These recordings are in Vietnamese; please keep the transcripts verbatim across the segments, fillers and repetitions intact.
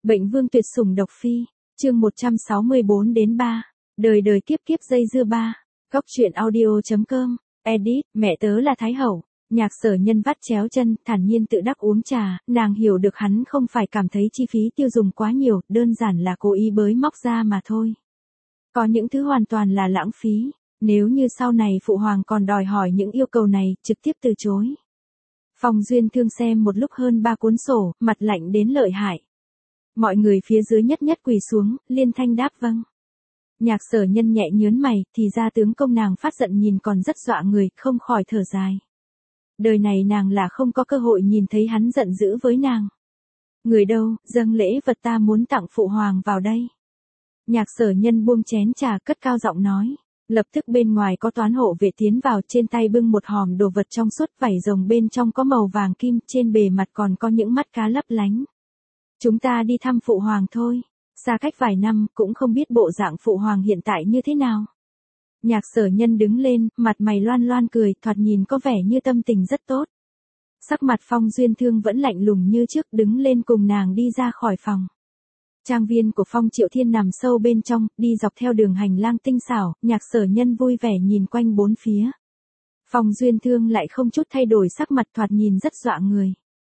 Bệnh vương tuyệt sủng độc phi, chương một trăm sáu mươi bốn đến ba, đời đời kiếp kiếp dây dưa ba, góc truyện audio.com, edit, mẹ tớ là Thái Hậu, Nhạc Sở Nhân vắt chéo chân, thản nhiên tự đắc uống trà, nàng hiểu được hắn không phải cảm thấy chi phí tiêu dùng quá nhiều, đơn giản là cố ý bới móc ra mà thôi. Có những thứ hoàn toàn là lãng phí, nếu như sau này Phụ Hoàng còn đòi hỏi những yêu cầu này, trực tiếp từ chối. Phong Duyên Thương xem một lúc hơn ba cuốn sổ, mặt lạnh đến lợi hại. Mọi người phía dưới nhất nhất quỳ xuống, liên thanh đáp vâng. Nhạc Sở Nhân nhẹ nhớn mày, thì ra tướng công nàng phát giận nhìn còn rất dọa người, không khỏi thở dài. Đời này nàng là không có cơ hội nhìn thấy hắn giận dữ với nàng. Người đâu, dâng lễ vật ta muốn tặng Phụ Hoàng vào đây. Nhạc Sở Nhân buông chén trà cất cao giọng nói. Lập tức bên ngoài có toán hộ vệ tiến vào, trên tay bưng một hòm đồ vật trong suốt, vảy rồng bên trong có màu vàng kim, trên bề mặt còn có những mắt cá lấp lánh. Chúng ta đi thăm Phụ Hoàng thôi, xa cách vài năm, cũng không biết bộ dạng Phụ Hoàng hiện tại như thế nào. Nhạc Sở Nhân đứng lên, mặt mày loan loan cười, thoạt nhìn có vẻ như tâm tình rất tốt. Sắc mặt Phong Duyên Thương vẫn lạnh lùng như trước, đứng lên cùng nàng đi ra khỏi phòng. Trang viên của Phong Triệu Thiên nằm sâu bên trong, đi dọc theo đường hành lang tinh xảo, Nhạc Sở Nhân vui vẻ nhìn quanh bốn phía. Phong Duyên Thương lại không chút thay đổi sắc mặt, thoạt nhìn rất dọa người.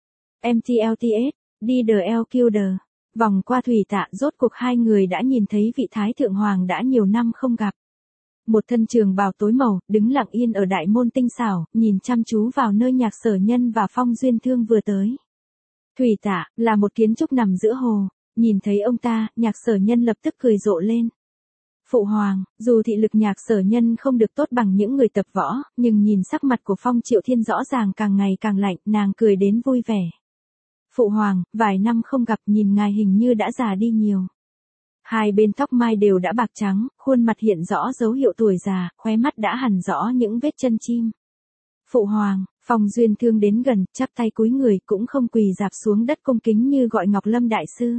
em tê lờ tê ét, đi the el Killer, vòng qua thủy tạ, rốt cuộc hai người đã nhìn thấy vị Thái Thượng Hoàng đã nhiều năm không gặp. Một thân trường bào tối màu, đứng lặng yên ở đại môn tinh xảo, nhìn chăm chú vào nơi Nhạc Sở Nhân và Phong Duyên Thương vừa tới. Thủy tạ, là một kiến trúc nằm giữa hồ. Nhìn thấy ông ta, Nhạc Sở Nhân lập tức cười rộ lên. Phụ Hoàng, dù thị lực Nhạc Sở Nhân không được tốt bằng những người tập võ, nhưng nhìn sắc mặt của Phong Triệu Thiên rõ ràng càng ngày càng lạnh, nàng cười đến vui vẻ. Phụ Hoàng, vài năm không gặp, nhìn ngài hình như đã già đi nhiều. Hai bên tóc mai đều đã bạc trắng, khuôn mặt hiện rõ dấu hiệu tuổi già, khóe mắt đã hằn rõ những vết chân chim. Phụ Hoàng, Phong Duyên Thương đến gần, chắp tay cúi người, cũng không quỳ rạp xuống đất cung kính như gọi Ngọc Lâm đại sư.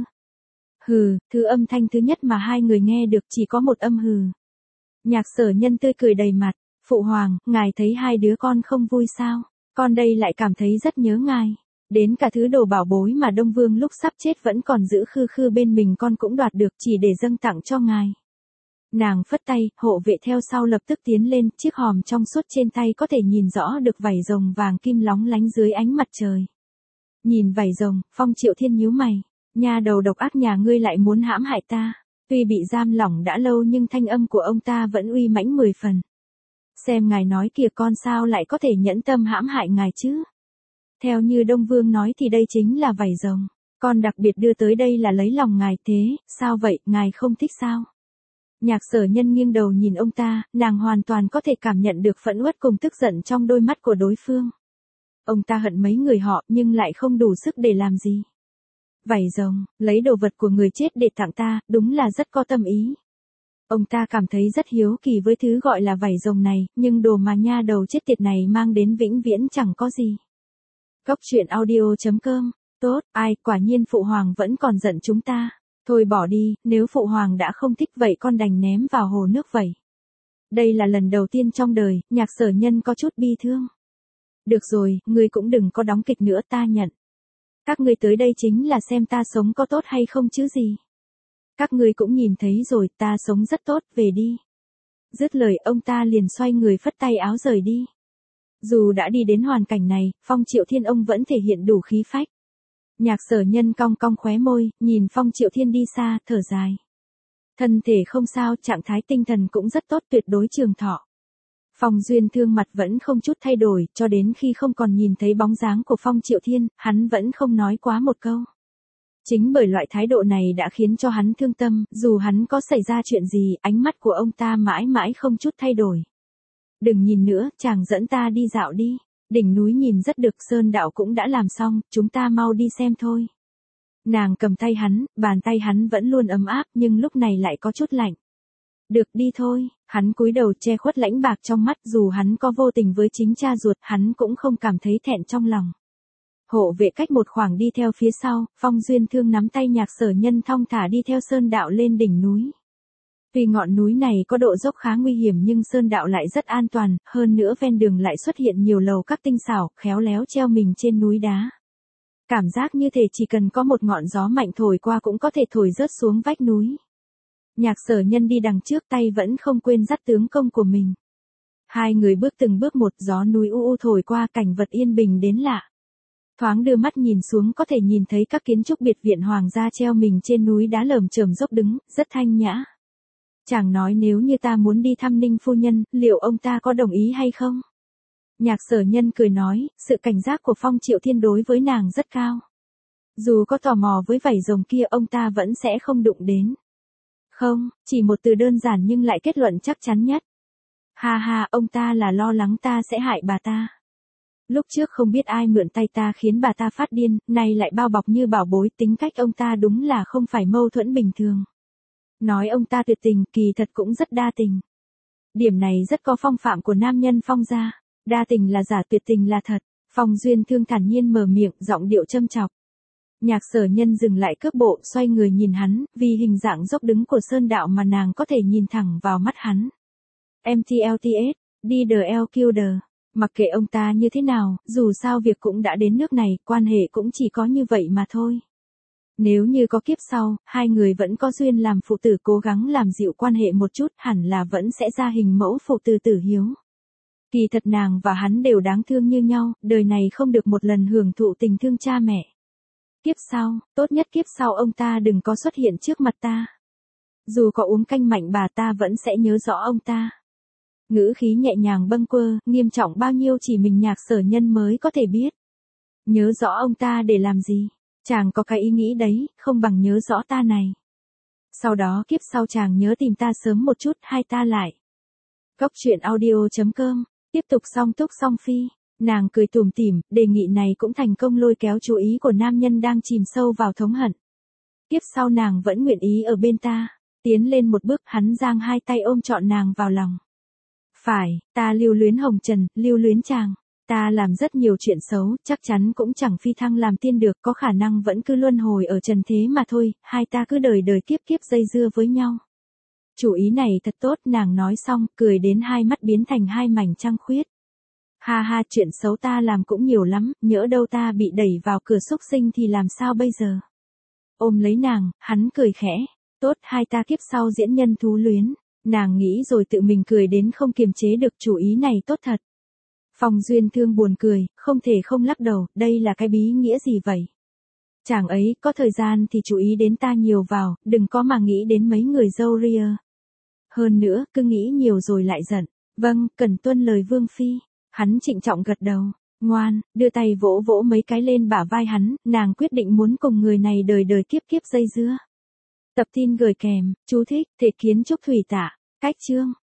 Hừ, thứ âm thanh thứ nhất mà hai người nghe được chỉ có một âm hừ. Nhạc Sở Nhân tươi cười đầy mặt, Phụ Hoàng, ngài thấy hai đứa con không vui sao, con đây lại cảm thấy rất nhớ ngài. Đến cả thứ đồ bảo bối mà Đông Vương lúc sắp chết vẫn còn giữ khư khư bên mình con cũng đoạt được chỉ để dâng tặng cho ngài. Nàng phất tay, hộ vệ theo sau lập tức tiến lên, chiếc hòm trong suốt trên tay có thể nhìn rõ được vảy rồng vàng kim lóng lánh dưới ánh mặt trời. Nhìn vảy rồng, Phong Triệu Thiên nhíu mày. Nhà đầu độc ác nhà ngươi lại muốn hãm hại ta. Tuy bị giam lỏng đã lâu nhưng thanh âm của ông ta vẫn uy mãnh mười phần. Xem ngài nói kìa, con sao lại có thể nhẫn tâm hãm hại ngài chứ? Theo như Đông Vương nói thì đây chính là vảy rồng. Con đặc biệt đưa tới đây là lấy lòng ngài, thế, sao vậy, ngài không thích sao? Nhạc Sở Nhân nghiêng đầu nhìn ông ta, nàng hoàn toàn có thể cảm nhận được phẫn uất cùng tức giận trong đôi mắt của đối phương. Ông ta hận mấy người họ nhưng lại không đủ sức để làm gì. Vảy rồng, lấy đồ vật của người chết để tặng ta, đúng là rất có tâm ý. Ông ta cảm thấy rất hiếu kỳ với thứ gọi là vảy rồng này, nhưng đồ mà nha đầu chết tiệt này mang đến vĩnh viễn chẳng có gì. Góc truyện audio.com, tốt, ai, quả nhiên Phụ Hoàng vẫn còn giận chúng ta. Thôi bỏ đi, nếu Phụ Hoàng đã không thích vậy con đành ném vào hồ nước vậy. Đây là lần đầu tiên trong đời, Nhạc Sở Nhân có chút bi thương. Được rồi, ngươi cũng đừng có đóng kịch nữa, ta nhận. Các ngươi tới đây chính là xem ta sống có tốt hay không chứ gì. Các ngươi cũng nhìn thấy rồi, ta sống rất tốt, về đi. Dứt lời ông ta liền xoay người phất tay áo rời đi. Dù đã đi đến hoàn cảnh này, Phong Triệu Thiên ông vẫn thể hiện đủ khí phách. Nhạc Sở Nhân cong cong khóe môi, nhìn Phong Triệu Thiên đi xa, thở dài. Thân thể không sao, trạng thái tinh thần cũng rất tốt, tuyệt đối trường thọ. Phong Duyên Thương mặt vẫn không chút thay đổi, cho đến khi không còn nhìn thấy bóng dáng của Phong Triệu Thiên, hắn vẫn không nói quá một câu. Chính bởi loại thái độ này đã khiến cho hắn thương tâm, dù hắn có xảy ra chuyện gì, ánh mắt của ông ta mãi mãi không chút thay đổi. Đừng nhìn nữa, chàng dẫn ta đi dạo đi. Đỉnh núi nhìn rất được, sơn đạo cũng đã làm xong, chúng ta mau đi xem thôi. Nàng cầm tay hắn, bàn tay hắn vẫn luôn ấm áp nhưng lúc này lại có chút lạnh. Được, đi thôi, hắn cúi đầu che khuất lãnh bạc trong mắt, dù hắn có vô tình với chính cha ruột, hắn cũng không cảm thấy thẹn trong lòng. Hộ vệ cách một khoảng đi theo phía sau, Phong Duyên Thương nắm tay Nhạc Sở Nhân thong thả đi theo sơn đạo lên đỉnh núi. Tuy ngọn núi này có độ dốc khá nguy hiểm nhưng sơn đạo lại rất an toàn, hơn nữa ven đường lại xuất hiện nhiều lầu các tinh xảo, khéo léo treo mình trên núi đá. Cảm giác như thể chỉ cần có một ngọn gió mạnh thổi qua cũng có thể thổi rớt xuống vách núi. Nhạc Sở Nhân đi đằng trước, tay vẫn không quên dắt tướng công của mình. Hai người bước từng bước một, gió núi u u thổi qua, cảnh vật yên bình đến lạ. Thoáng đưa mắt nhìn xuống có thể nhìn thấy các kiến trúc biệt viện hoàng gia treo mình trên núi đá lởm chởm dốc đứng, rất thanh nhã. Chàng nói nếu như ta muốn đi thăm Ninh phu nhân, liệu ông ta có đồng ý hay không? Nhạc Sở Nhân cười nói, sự cảnh giác của Phong Triệu Thiên đối với nàng rất cao. Dù có tò mò với vảy rồng kia ông ta vẫn sẽ không đụng đến. Không, chỉ một từ đơn giản nhưng lại kết luận chắc chắn nhất. Ha ha, ông ta là lo lắng ta sẽ hại bà ta. Lúc trước không biết ai mượn tay ta khiến bà ta phát điên, nay lại bao bọc như bảo bối, tính cách ông ta đúng là không phải mâu thuẫn bình thường. Nói ông ta tuyệt tình, kỳ thật cũng rất đa tình. Điểm này rất có phong phạm của nam nhân Phong gia, đa tình là giả, tuyệt tình là thật. Phong Duyên Thương thản nhiên mở miệng, giọng điệu châm chọc. Nhạc Sở Nhân dừng lại cước bộ, xoay người nhìn hắn, vì hình dạng dốc đứng của sơn đạo mà nàng có thể nhìn thẳng vào mắt hắn. em tê lờ tê ét, đi the L Killer. Mặc kệ ông ta như thế nào, dù sao việc cũng đã đến nước này, quan hệ cũng chỉ có như vậy mà thôi. Nếu như có kiếp sau, hai người vẫn có duyên làm phụ tử, cố gắng làm dịu quan hệ một chút, hẳn là vẫn sẽ ra hình mẫu phụ tử tử hiếu. Kỳ thật nàng và hắn đều đáng thương như nhau, đời này không được một lần hưởng thụ tình thương cha mẹ. Kiếp sau, tốt nhất kiếp sau ông ta đừng có xuất hiện trước mặt ta. Dù có uống canh mạnh bà ta vẫn sẽ nhớ rõ ông ta. Ngữ khí nhẹ nhàng bâng quơ, nghiêm trọng bao nhiêu chỉ mình Nhạc Sở Nhân mới có thể biết. Nhớ rõ ông ta để làm gì? Chàng có cái ý nghĩ đấy, không bằng nhớ rõ ta này. Sau đó kiếp sau chàng nhớ tìm ta sớm một chút, hai ta lại. Cốc truyện audio chấm com, tiếp tục song túc song phi. Nàng cười tủm tỉm, đề nghị này cũng thành công lôi kéo chú ý của nam nhân đang chìm sâu vào thống hận. Kiếp sau nàng vẫn nguyện ý ở bên ta. Tiến lên một bước, hắn giang hai tay ôm trọn nàng vào lòng. Phải, ta lưu luyến hồng trần, lưu luyến chàng. Ta làm rất nhiều chuyện xấu, chắc chắn cũng chẳng phi thăng làm tiên được, có khả năng vẫn cứ luân hồi ở trần thế mà thôi, hai ta cứ đời đời kiếp kiếp dây dưa với nhau. Chủ ý này thật tốt, nàng nói xong, cười đến hai mắt biến thành hai mảnh trăng khuyết. Ha ha, chuyện xấu ta làm cũng nhiều lắm, nhỡ đâu ta bị đẩy vào cửa súc sinh thì làm sao bây giờ? Ôm lấy nàng, hắn cười khẽ. Tốt, hai ta kiếp sau diễn nhân thú luyến. Nàng nghĩ rồi tự mình cười đến không kiềm chế được, chủ ý này tốt thật. Phong Duyên Thương buồn cười, không thể không lắc đầu, đây là cái bí nghĩa gì vậy? Chàng ấy, có thời gian thì chú ý đến ta nhiều vào, đừng có mà nghĩ đến mấy người dâu ria. Hơn nữa, cứ nghĩ nhiều rồi lại giận. Vâng, cần tuân lời Vương Phi. Hắn trịnh trọng gật đầu. Ngoan, đưa tay vỗ vỗ mấy cái lên bả vai hắn, nàng quyết định muốn cùng người này đời đời kiếp kiếp dây dưa. Tập tin gửi kèm, chú thích, thể kiến trúc thủy tạ, cách chương.